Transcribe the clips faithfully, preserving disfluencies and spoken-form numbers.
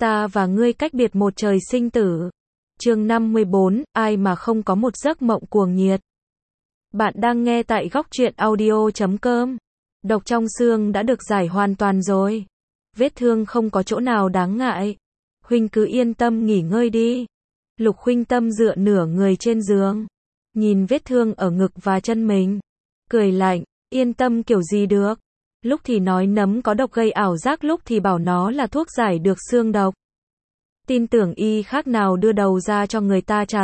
Ta và ngươi cách biệt một trời sinh tử. Chương năm mươi bốn, ai mà không có một giấc mộng cuồng nhiệt. Bạn đang nghe tại góc truyện audio chấm com. Độc trong xương đã được giải hoàn toàn rồi. Vết thương không có chỗ nào đáng ngại. Huynh cứ yên tâm nghỉ ngơi đi. Lục Huynh Tâm dựa nửa người trên giường, nhìn vết thương ở ngực và chân mình, cười lạnh, yên tâm kiểu gì được. Lúc thì nói nấm có độc gây ảo giác, lúc thì bảo nó là thuốc giải được xương độc. Tin tưởng y khác nào đưa đầu ra cho người ta chặt.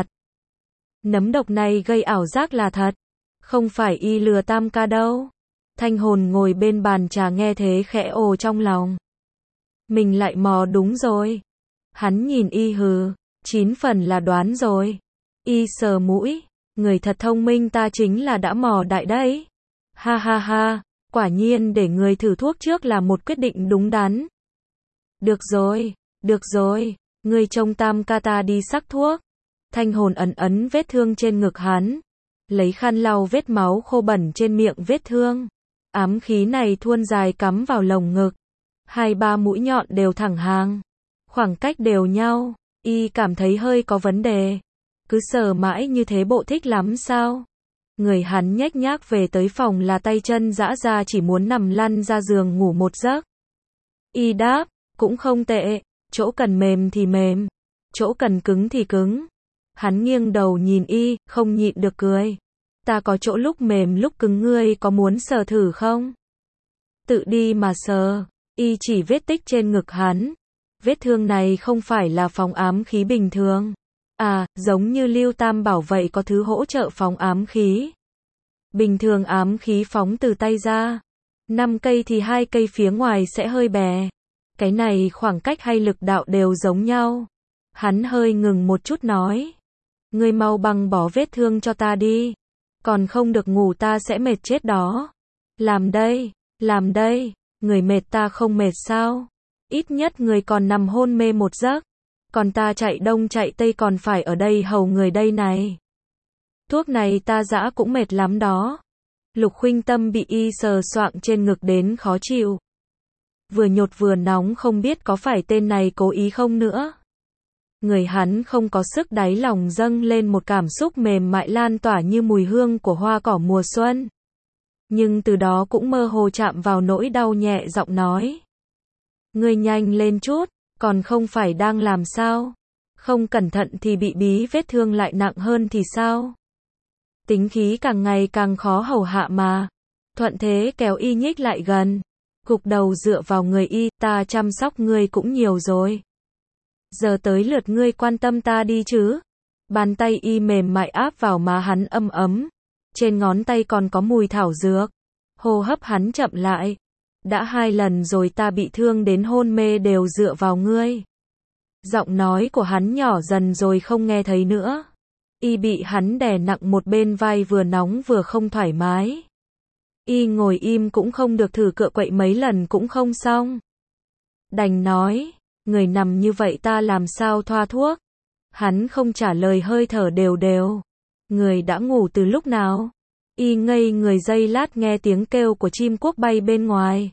Nấm độc này gây ảo giác là thật, không phải y lừa Tam ca đâu. Thanh Hồn ngồi bên bàn trà nghe thế khẽ ồ trong lòng. Mình lại mò đúng rồi. Hắn nhìn y hừ, chín phần là đoán rồi. Y sờ mũi, người thật thông minh, ta chính là đã mò đại đấy. Ha ha ha, quả nhiên để người thử thuốc trước là một quyết định đúng đắn. Được rồi, được rồi, người trông Tam ca ta đi sắc thuốc. Thanh Hồn ấn ấn vết thương trên ngực hắn, lấy khăn lau vết máu khô bẩn trên miệng vết thương. Ám khí này thuôn dài cắm vào lồng ngực, hai ba mũi nhọn đều thẳng hàng, khoảng cách đều nhau. Y cảm thấy hơi có vấn đề. Cứ sờ mãi như thế bộ thích lắm sao? Người hắn nhếch nhác về tới phòng là tay chân rã ra, chỉ muốn nằm lăn ra giường ngủ một giấc. Y đáp, cũng không tệ, chỗ cần mềm thì mềm, chỗ cần cứng thì cứng. Hắn nghiêng đầu nhìn y, không nhịn được cười. Ta có chỗ lúc mềm lúc cứng, ngươi có muốn sờ thử không? Tự đi mà sờ. Y chỉ vết tích trên ngực hắn. Vết thương này không phải là phóng ám khí bình thường. À, giống như Lưu Tam bảo vậy, có thứ hỗ trợ phóng ám khí. Bình thường ám khí phóng từ tay ra, năm cây thì hai cây phía ngoài sẽ hơi bè. Cái này khoảng cách hay lực đạo đều giống nhau. Hắn hơi ngừng một chút nói. Ngươi mau băng bó vết thương cho ta đi. Còn không được ngủ ta sẽ mệt chết đó. Làm đây, làm đây, người mệt ta không mệt sao? Ít nhất người còn nằm hôn mê một giấc. Còn ta chạy đông chạy tây còn phải ở đây hầu người đây này. Thuốc này ta dã cũng mệt lắm đó. Lục Huynh Tâm bị y sờ soạng trên ngực đến khó chịu. Vừa nhột vừa nóng, không biết có phải tên này cố ý không nữa. Người hắn không có sức, đáy lòng dâng lên một cảm xúc mềm mại lan tỏa như mùi hương của hoa cỏ mùa xuân. Nhưng từ đó cũng mơ hồ chạm vào nỗi đau, nhẹ giọng nói. Ngươi nhanh lên chút, còn không phải đang làm sao? Không cẩn thận thì bị bí vết thương lại nặng hơn thì sao? Tính khí càng ngày càng khó hầu hạ mà. Thuận thế kéo y nhích lại gần, gục đầu dựa vào người y, ta chăm sóc ngươi cũng nhiều rồi. Giờ tới lượt ngươi quan tâm ta đi chứ. Bàn tay y mềm mại áp vào má hắn ấm ấm. Trên ngón tay còn có mùi thảo dược. Hô hấp hắn chậm lại. Đã hai lần rồi ta bị thương đến hôn mê đều dựa vào ngươi. Giọng nói của hắn nhỏ dần rồi không nghe thấy nữa. Y bị hắn đè nặng một bên vai, vừa nóng vừa không thoải mái. Y ngồi im cũng không được, thử cựa quậy mấy lần cũng không xong. Đành nói, người nằm như vậy ta làm sao thoa thuốc? Hắn không trả lời, hơi thở đều đều. Người đã ngủ từ lúc nào? Y ngây người giây lát, nghe tiếng kêu của chim cuốc bay bên ngoài.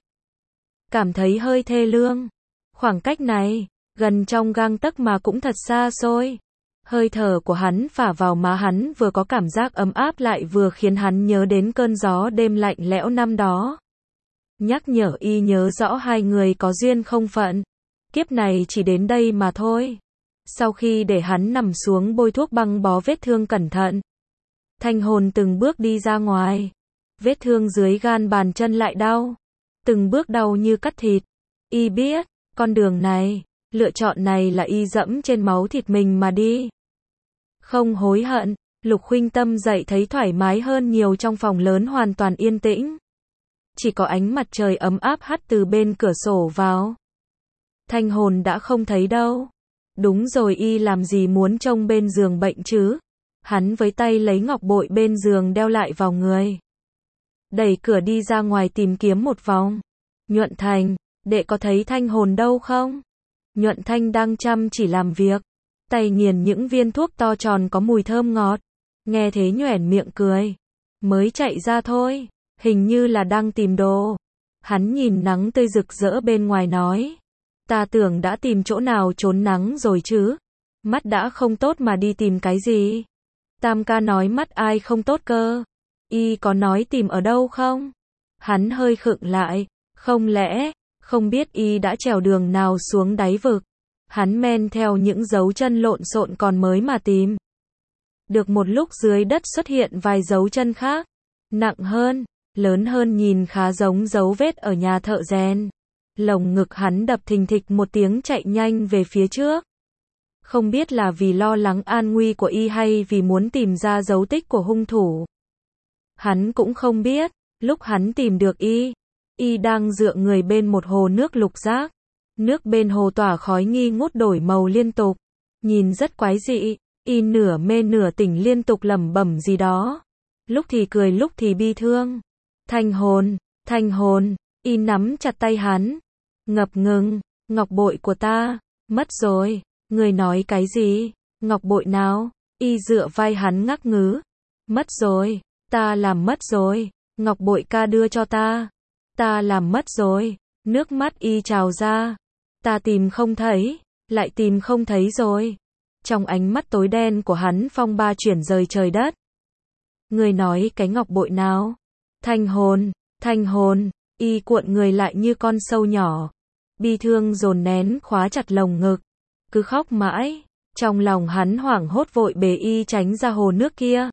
Cảm thấy hơi thê lương. Khoảng cách này, gần trong gang tấc mà cũng thật xa xôi. Hơi thở của hắn phả vào má hắn, vừa có cảm giác ấm áp lại vừa khiến hắn nhớ đến cơn gió đêm lạnh lẽo năm đó. Nhắc nhở y nhớ rõ hai người có duyên không phận. Kiếp này chỉ đến đây mà thôi. Sau khi để hắn nằm xuống bôi thuốc băng bó vết thương cẩn thận, Thanh Hồn từng bước đi ra ngoài. Vết thương dưới gan bàn chân lại đau. Từng bước đau như cắt thịt. Y biết, con đường này, lựa chọn này là y dẫm trên máu thịt mình mà đi. Không hối hận. Lục Huynh Tâm dậy thấy thoải mái hơn nhiều, trong phòng lớn hoàn toàn yên tĩnh. Chỉ có ánh mặt trời ấm áp hắt từ bên cửa sổ vào. Thanh Hồn đã không thấy đâu. Đúng rồi, y làm gì muốn trông bên giường bệnh chứ? Hắn với tay lấy ngọc bội bên giường đeo lại vào người. Đẩy cửa đi ra ngoài tìm kiếm một vòng. Nhuận Thành, đệ có thấy Thanh Hồn đâu không? Nhuận Thanh đang chăm chỉ làm việc. Tay nghiền những viên thuốc to tròn có mùi thơm ngọt. Nghe thế nhoẻn miệng cười. Mới chạy ra thôi. Hình như là đang tìm đồ. Hắn nhìn nắng tươi rực rỡ bên ngoài nói. Ta tưởng đã tìm chỗ nào trốn nắng rồi chứ. Mắt đã không tốt mà đi tìm cái gì? Tam ca nói mắt ai không tốt cơ? Y có nói tìm ở đâu không? Hắn hơi khựng lại. Không lẽ, không biết y đã trèo đường nào xuống đáy vực? Hắn men theo những dấu chân lộn xộn còn mới mà tìm. Được một lúc dưới đất xuất hiện vài dấu chân khác. Nặng hơn, lớn hơn, nhìn khá giống dấu vết ở nhà thợ rèn. Lồng ngực hắn đập thình thịch một tiếng, chạy nhanh về phía trước. Không biết là vì lo lắng an nguy của y hay vì muốn tìm ra dấu tích của hung thủ. Hắn cũng không biết, lúc hắn tìm được y, y đang dựa người bên một hồ nước lục giác. Nước bên hồ tỏa khói nghi ngút đổi màu liên tục, nhìn rất quái dị. Y nửa mê nửa tỉnh liên tục lẩm bẩm gì đó, lúc thì cười lúc thì bi thương. Thanh hồn, thanh hồn, y nắm chặt tay hắn, ngập ngừng. Ngọc bội của ta, mất rồi. Người nói cái gì? Ngọc bội nào? Y dựa vai hắn ngắc ngứ. Mất rồi, ta làm mất rồi. Ngọc bội ca đưa cho ta. Ta làm mất rồi. Nước mắt y trào ra. Ta tìm không thấy, lại tìm không thấy rồi. Trong ánh mắt tối đen của hắn phong ba chuyển rời trời đất. Người nói cái ngọc bội nào? Thanh hồn, thanh hồn. Y cuộn người lại như con sâu nhỏ. Bi thương dồn nén khóa chặt lồng ngực. Cứ khóc mãi. Trong lòng hắn hoảng hốt vội bế y tránh ra hồ nước kia.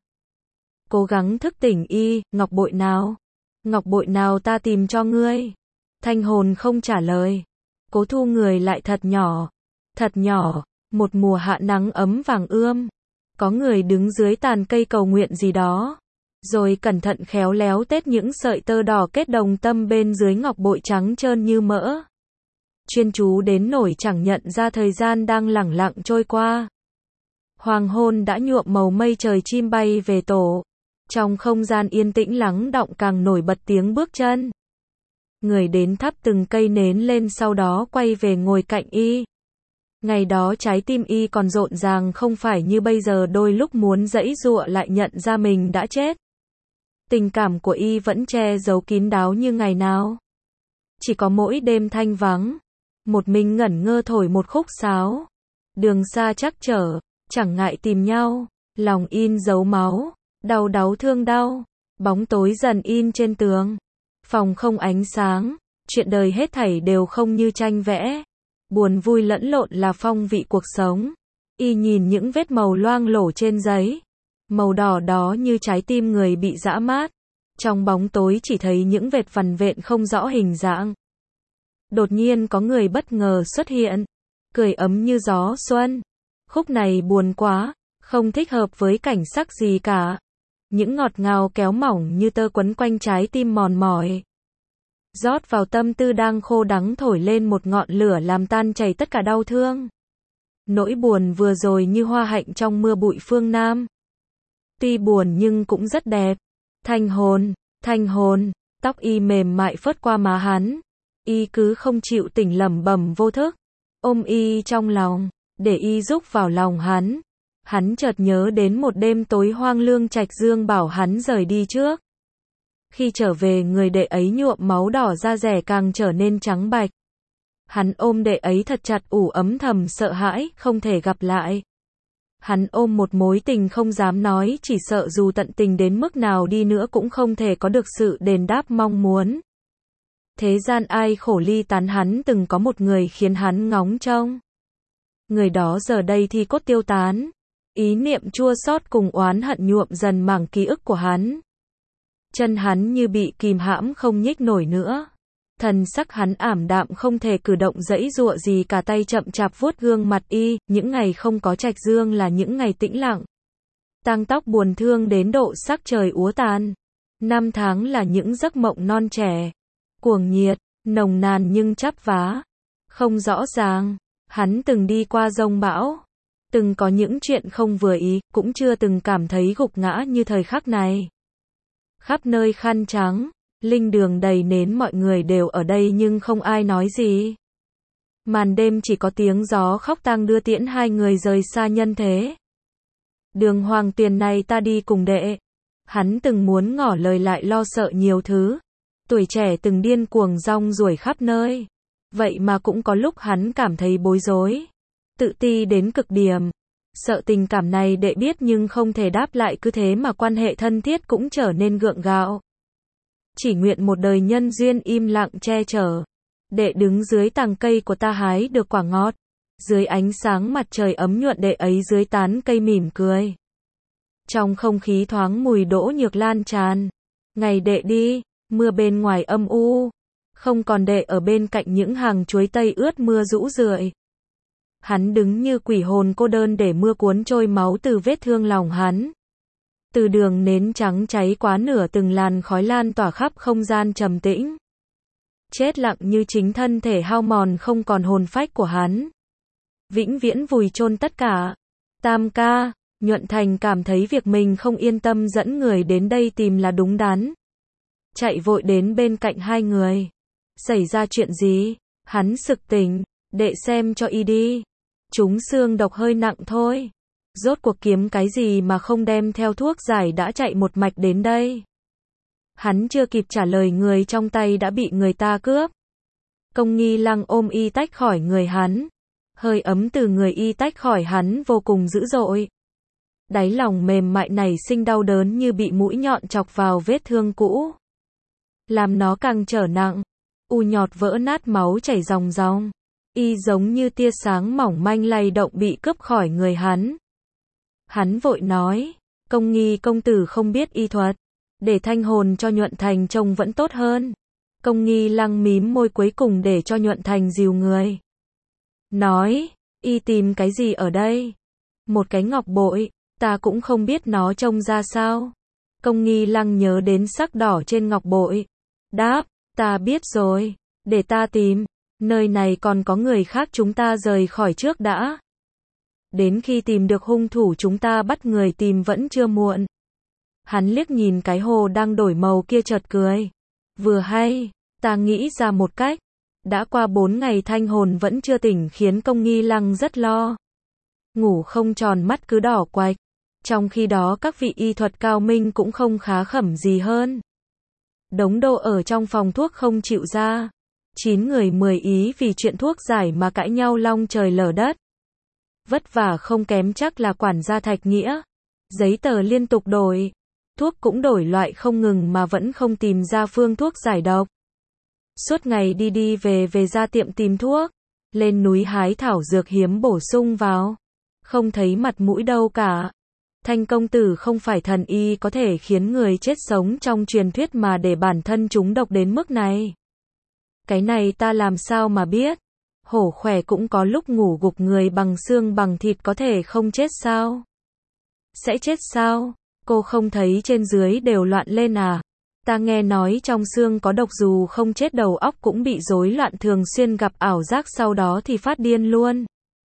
Cố gắng thức tỉnh y. Ngọc bội nào? Ngọc bội nào ta tìm cho ngươi? Thanh hồn không trả lời. Cố thu người lại thật nhỏ. Thật nhỏ. Một mùa hạ nắng ấm vàng ươm. Có người đứng dưới tàn cây cầu nguyện gì đó. Rồi cẩn thận khéo léo tết những sợi tơ đỏ kết đồng tâm bên dưới ngọc bội trắng trơn như mỡ. Chuyên chú đến nổi chẳng nhận ra thời gian đang lẳng lặng trôi qua. Hoàng hôn đã nhuộm màu mây trời, chim bay về tổ. Trong không gian yên tĩnh lắng đọng càng nổi bật tiếng bước chân. Người đến thắp từng cây nến lên, sau đó quay về ngồi cạnh y. Ngày đó trái tim y còn rộn ràng không phải như bây giờ, đôi lúc muốn giãy giụa lại nhận ra mình đã chết. Tình cảm của y vẫn che giấu kín đáo như ngày nào. Chỉ có mỗi đêm thanh vắng, một mình ngẩn ngơ thổi một khúc sáo. Đường xa chắc trở, chẳng ngại tìm nhau, lòng in dấu máu, đau đáu thương đau. Bóng tối dần in trên tường, phòng không ánh sáng, chuyện đời hết thảy đều không như tranh vẽ. Buồn vui lẫn lộn là phong vị cuộc sống. Y nhìn những vết màu loang lổ trên giấy, màu đỏ đó như trái tim người bị giã mát. Trong bóng tối chỉ thấy những vệt vằn vện không rõ hình dạng. Đột nhiên có người bất ngờ xuất hiện, cười ấm như gió xuân. Khúc này buồn quá, không thích hợp với cảnh sắc gì cả. Những ngọt ngào kéo mỏng như tơ quấn quanh trái tim mòn mỏi. Rót vào tâm tư đang khô đắng, thổi lên một ngọn lửa làm tan chảy tất cả đau thương. Nỗi buồn vừa rồi như hoa hạnh trong mưa bụi phương Nam. Tuy buồn nhưng cũng rất đẹp. Thanh hồn, thanh hồn, tóc y mềm mại phớt qua má hắn. Y cứ không chịu tỉnh, lẩm bẩm vô thức. Ôm y trong lòng, để y rúc vào lòng hắn. Hắn chợt nhớ đến một đêm tối hoang lương Trạch Dương bảo hắn rời đi trước. Khi trở về, người đệ ấy nhuộm máu đỏ, da rẻ càng trở nên trắng bạch. Hắn ôm đệ ấy thật chặt, ủ ấm thầm sợ hãi, không thể gặp lại. Hắn ôm một mối tình không dám nói, chỉ sợ dù tận tình đến mức nào đi nữa cũng không thể có được sự đền đáp mong muốn. Thế gian ai khổ ly tán, hắn từng có một người khiến hắn ngóng trông. Người đó giờ đây thi cốt tiêu tán. Ý niệm chua xót cùng oán hận nhuộm dần mảng ký ức của hắn. Chân hắn như bị kìm hãm không nhích nổi nữa. Thần sắc hắn ảm đạm không thể cử động giãy giụa gì cả, tay chậm chạp vuốt gương mặt y. Những ngày không có Trạch Dương là những ngày tĩnh lặng. Tang tóc buồn thương đến độ sắc trời úa tàn. Năm tháng là những giấc mộng non trẻ. Cuồng nhiệt, nồng nàn nhưng chắp vá. Không rõ ràng. Hắn từng đi qua giông bão. Từng có những chuyện không vừa ý, cũng chưa từng cảm thấy gục ngã như thời khắc này. Khắp nơi khăn trắng, linh đường đầy nến, mọi người đều ở đây nhưng không ai nói gì. Màn đêm chỉ có tiếng gió khóc tang đưa tiễn hai người rời xa nhân thế. Đường Hoàng Tuyền này ta đi cùng đệ. Hắn từng muốn ngỏ lời lại lo sợ nhiều thứ. Tuổi trẻ từng điên cuồng rong ruổi khắp nơi. Vậy mà cũng có lúc hắn cảm thấy bối rối, tự ti đến cực điểm. Sợ tình cảm này đệ biết nhưng không thể đáp lại, cứ thế mà quan hệ thân thiết cũng trở nên gượng gạo. Chỉ nguyện một đời nhân duyên im lặng che chở. Đệ đứng dưới tàng cây của ta hái được quả ngọt. Dưới ánh sáng mặt trời ấm nhuận đệ ấy dưới tán cây mỉm cười. Trong không khí thoáng mùi đỗ nhược lan tràn. Ngày đệ đi, mưa bên ngoài âm u. Không còn đệ ở bên cạnh những hàng chuối tây ướt mưa rũ rượi. Hắn đứng như quỷ hồn cô đơn để mưa cuốn trôi máu từ vết thương lòng hắn. Từ đường nến trắng cháy quá nửa từng làn khói lan tỏa khắp không gian trầm tĩnh. Chết lặng như chính thân thể hao mòn không còn hồn phách của hắn. Vĩnh viễn vùi chôn tất cả. Tam ca, Nhuận Thành cảm thấy việc mình không yên tâm dẫn người đến đây tìm là đúng đắn. Chạy vội đến bên cạnh hai người. Xảy ra chuyện gì? Hắn sực tỉnh, đệ xem cho y đi. Chúng xương độc hơi nặng thôi. Rốt cuộc kiếm cái gì mà không đem theo thuốc giải đã chạy một mạch đến đây. Hắn chưa kịp trả lời người trong tay đã bị người ta cướp. Công Nghi Lăng ôm y tách khỏi người hắn. Hơi ấm từ người y tách khỏi hắn vô cùng dữ dội. Đáy lòng mềm mại nảy sinh đau đớn như bị mũi nhọn chọc vào vết thương cũ. Làm nó càng trở nặng. U nhọt vỡ nát máu chảy ròng ròng. Y giống như tia sáng mỏng manh lay động bị cướp khỏi người hắn. Hắn vội nói, Công Nghi công tử không biết y thuật, để thanh hồn cho Nhuận Thành trông vẫn tốt hơn. Công Nghi Lăng mím môi cuối cùng để cho Nhuận Thành dìu người. Nói, y tìm cái gì ở đây? Một cái ngọc bội, ta cũng không biết nó trông ra sao. Công Nghi Lăng nhớ đến sắc đỏ trên ngọc bội. Đáp, ta biết rồi, để ta tìm. Nơi này còn có người khác, chúng ta rời khỏi trước đã. Đến khi tìm được hung thủ chúng ta bắt người tìm vẫn chưa muộn. Hắn liếc nhìn cái hồ đang đổi màu kia chợt cười. Vừa hay, ta nghĩ ra một cách. Đã qua bốn ngày thanh hồn vẫn chưa tỉnh khiến Công Nghi Lăng rất lo. Ngủ không tròn mắt cứ đỏ quạch. Trong khi đó các vị y thuật cao minh cũng không khá khẩm gì hơn. Đống đồ ở trong phòng thuốc không chịu ra. Chín người mười ý vì chuyện thuốc giải mà cãi nhau long trời lở đất. Vất vả không kém chắc là quản gia Thạch Nghĩa. Giấy tờ liên tục đổi. Thuốc cũng đổi loại không ngừng mà vẫn không tìm ra phương thuốc giải độc. Suốt ngày đi đi về về ra tiệm tìm thuốc. Lên núi hái thảo dược hiếm bổ sung vào. Không thấy mặt mũi đâu cả. Thanh công tử không phải thần y có thể khiến người chết sống trong truyền thuyết mà để bản thân chúng độc đến mức này. Cái này ta làm sao mà biết? Hổ khỏe cũng có lúc ngủ gục, người bằng xương bằng thịt có thể không chết sao? Sẽ chết sao? Cô không thấy trên dưới đều loạn lên à? Ta nghe nói trong xương có độc, dù không chết đầu óc cũng bị rối loạn, thường xuyên gặp ảo giác sau đó thì phát điên luôn.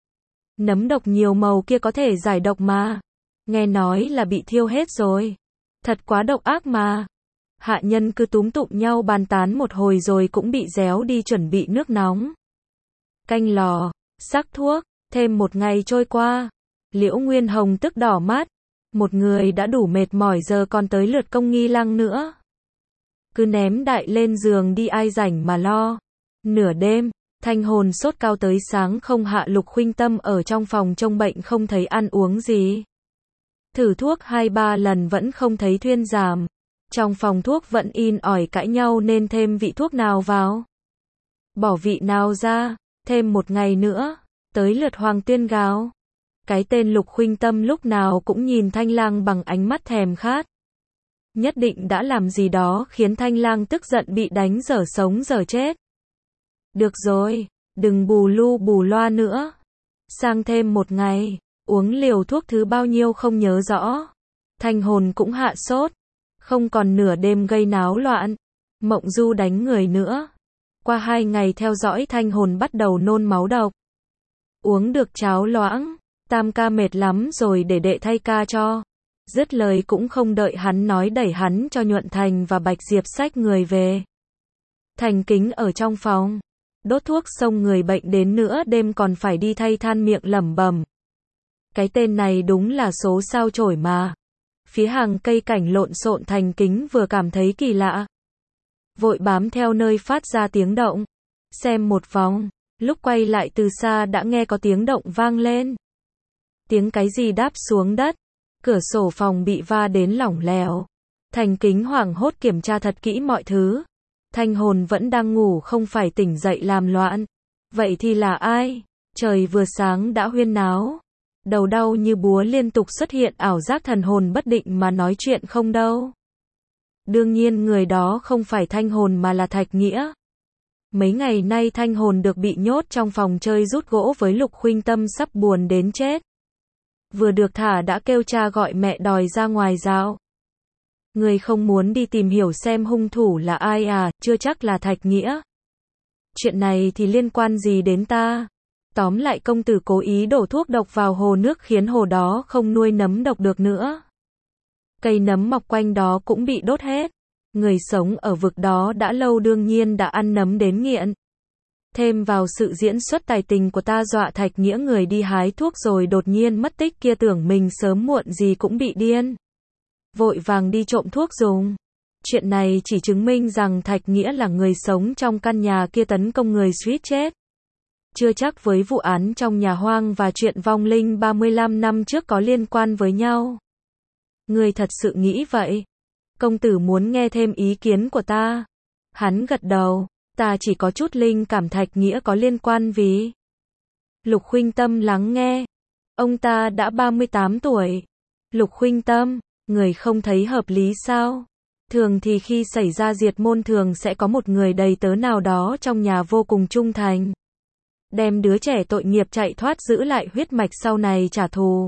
Nấm độc nhiều màu kia có thể giải độc mà. Nghe nói là bị thiêu hết rồi. Thật quá độc ác mà. Hạ nhân cứ túm tụm nhau bàn tán một hồi rồi cũng bị réo đi chuẩn bị nước nóng. Canh lò, sắc thuốc, thêm một ngày trôi qua. Liễu Nguyên Hồng tức đỏ mắt. Một người đã đủ mệt mỏi giờ còn tới lượt Công Nghi Lăng nữa. Cứ ném đại lên giường đi, ai rảnh mà lo. Nửa đêm, thanh hồn sốt cao tới sáng không hạ, Lục Khuynh Tâm ở trong phòng trông bệnh không thấy ăn uống gì. Thử thuốc hai ba lần vẫn không thấy thuyên giảm. Trong phòng thuốc vẫn in ỏi cãi nhau nên thêm vị thuốc nào vào. Bỏ vị nào ra, thêm một ngày nữa, tới lượt Hoàng Tuyên gào. Cái tên Lục Khuynh Tâm lúc nào cũng nhìn Thanh Lang bằng ánh mắt thèm khát. Nhất định đã làm gì đó khiến Thanh Lang tức giận bị đánh dở sống dở chết. Được rồi, đừng bù lu bù loa nữa. Sang thêm một ngày, uống liều thuốc thứ bao nhiêu không nhớ rõ. Thanh hồn cũng hạ sốt. Không còn nửa đêm gây náo loạn. Mộng du đánh người nữa. Qua hai ngày theo dõi thanh hồn bắt đầu nôn máu độc. Uống được cháo loãng. Tam ca mệt lắm rồi, để đệ thay ca cho. Dứt lời cũng không đợi hắn nói đẩy hắn cho Nhuận Thành và Bạch Diệp xách người về. Thành Kính ở trong phòng. Đốt thuốc xong người bệnh đến nữa đêm còn phải đi thay than miệng lẩm bẩm. Cái tên này đúng là số sao chổi mà. Phía hàng cây cảnh lộn xộn, Thành Kính vừa cảm thấy kỳ lạ. Vội bám theo nơi phát ra tiếng động. xem một vòng, lúc quay lại từ xa đã nghe có tiếng động vang lên. Tiếng cái gì đáp xuống đất, cửa sổ phòng bị va đến lỏng lẻo. Thành Kính hoảng hốt kiểm tra thật kỹ mọi thứ. Thanh Hồn vẫn đang ngủ không phải tỉnh dậy làm loạn. Vậy thì là ai? Trời vừa sáng đã huyên náo. Đầu đau như búa liên tục xuất hiện ảo giác thần hồn bất định mà nói chuyện không đâu. Đương nhiên người đó không phải Thanh Hồn mà là Thạch Nghĩa. Mấy ngày nay Thanh Hồn được bị nhốt trong phòng chơi rút gỗ với Lục Khuynh Tâm sắp buồn đến chết. Vừa được thả đã kêu cha gọi mẹ đòi ra ngoài dạo. Người không muốn đi tìm hiểu xem hung thủ là ai à, chưa chắc là Thạch Nghĩa. Chuyện này thì liên quan gì đến ta? Tóm lại công tử cố ý đổ thuốc độc vào hồ nước khiến hồ đó không nuôi nấm độc được nữa. Cây nấm mọc quanh đó cũng bị đốt hết. Người sống ở vực đó đã lâu đương nhiên đã ăn nấm đến nghiện. Thêm vào sự diễn xuất tài tình của ta dọa Thạch Nghĩa người đi hái thuốc rồi đột nhiên mất tích kia tưởng mình sớm muộn gì cũng bị điên. Vội vàng đi trộm thuốc dùng. Chuyện này chỉ chứng minh rằng Thạch Nghĩa là người sống trong căn nhà kia tấn công người suýt chết. Chưa chắc với vụ án trong nhà hoang và chuyện vong linh ba mươi lăm năm trước có liên quan với nhau. Người thật sự nghĩ vậy? Công tử muốn nghe thêm ý kiến của ta? Hắn gật đầu. Ta chỉ có chút linh cảm Thạch Nghĩa có liên quan vì... Lục Khuynh Tâm lắng nghe. Ông ta đã ba mươi tám tuổi. Lục Khuynh Tâm, người không thấy hợp lý sao? Thường thì khi xảy ra diệt môn thường sẽ có một người đầy tớ nào đó trong nhà vô cùng trung thành. Đem đứa trẻ tội nghiệp chạy thoát giữ lại huyết mạch sau này trả thù.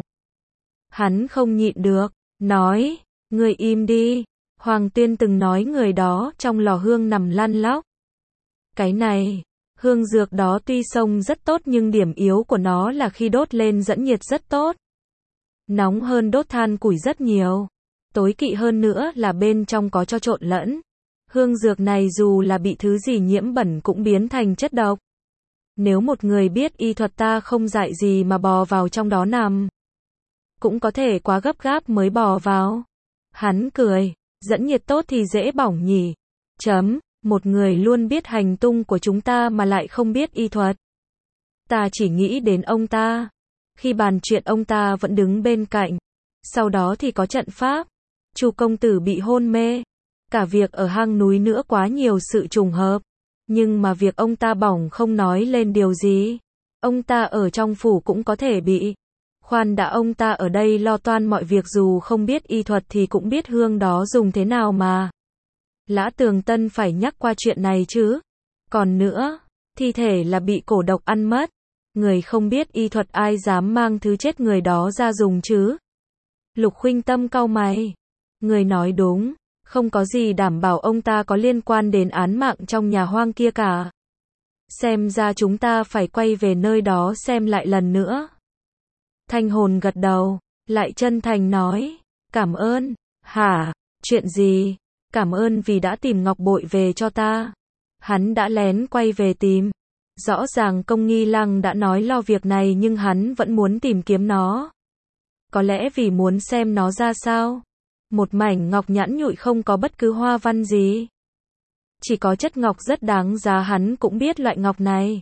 Hắn không nhịn được, nói, người im đi. Hoàng Tuyên từng nói người đó trong lò hương nằm lăn lóc. Cái này, hương dược đó tuy xông rất tốt nhưng điểm yếu của nó là khi đốt lên dẫn nhiệt rất tốt. Nóng hơn đốt than củi rất nhiều. Tối kỵ hơn nữa là bên trong có cho trộn lẫn. Hương dược này dù là bị thứ gì nhiễm bẩn cũng biến thành chất độc. Nếu một người biết y thuật ta không dạy gì mà bò vào trong đó nằm. Cũng có thể quá gấp gáp mới bò vào. Hắn cười, dẫn nhiệt tốt thì dễ bỏng nhỉ. Chấm, một người luôn biết hành tung của chúng ta mà lại không biết y thuật. Ta chỉ nghĩ đến ông ta. Khi bàn chuyện ông ta vẫn đứng bên cạnh. Sau đó thì có trận pháp. Chu công tử bị hôn mê. Cả việc ở hang núi nữa quá nhiều sự trùng hợp. Nhưng mà việc ông ta bỏng không nói lên điều gì. Ông ta ở trong phủ cũng có thể bị. Khoan đã, ông ta ở đây lo toan mọi việc dù không biết y thuật thì cũng biết hương đó dùng thế nào mà. Lã Tường Tân phải nhắc qua chuyện này chứ. Còn nữa, thi thể là bị cổ độc ăn mất. Người không biết y thuật ai dám mang thứ chết người đó ra dùng chứ. Lục Khuynh Tâm cau mày. Người nói đúng, không có gì đảm bảo ông ta có liên quan đến án mạng trong nhà hoang kia cả. Xem ra chúng ta phải quay về nơi đó xem lại lần nữa. Thanh Hồn gật đầu, lại chân thành nói, cảm ơn. Hả, chuyện gì? Cảm ơn vì đã tìm ngọc bội về cho ta. Hắn đã lén quay về tìm. Rõ ràng Công Nghi Lăng đã nói lo việc này nhưng hắn vẫn muốn tìm kiếm nó. Có lẽ vì muốn xem nó ra sao. Một mảnh ngọc nhẵn nhụi không có bất cứ hoa văn gì. Chỉ có chất ngọc rất đáng giá, hắn cũng biết loại ngọc này.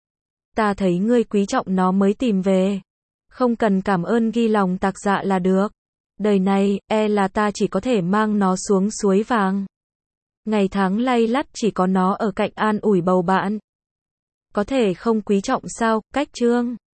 Ta thấy ngươi quý trọng nó mới tìm về. Không cần cảm ơn ghi lòng tạc dạ là được. Đời này, e là ta chỉ có thể mang nó xuống suối vàng. Ngày tháng lay lắt chỉ có nó ở cạnh an ủi bầu bạn. Có thể không quý trọng sao, cách chương.